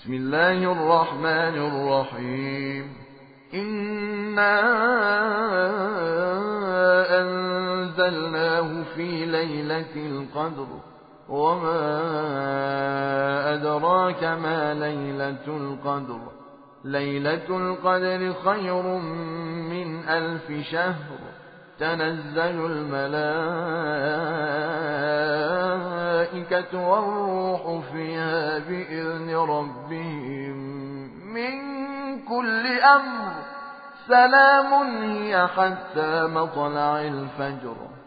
بسم الله الرحمن الرحيم. إنا أنزلناه في ليلة القدر وما أدراك ما ليلة القدر. ليلة القدر خير من 1000 شهر. تنزل الملائكة والروح فيها بإذن ربهم من كل أمر. سلام هي حتى مطلع الفجر.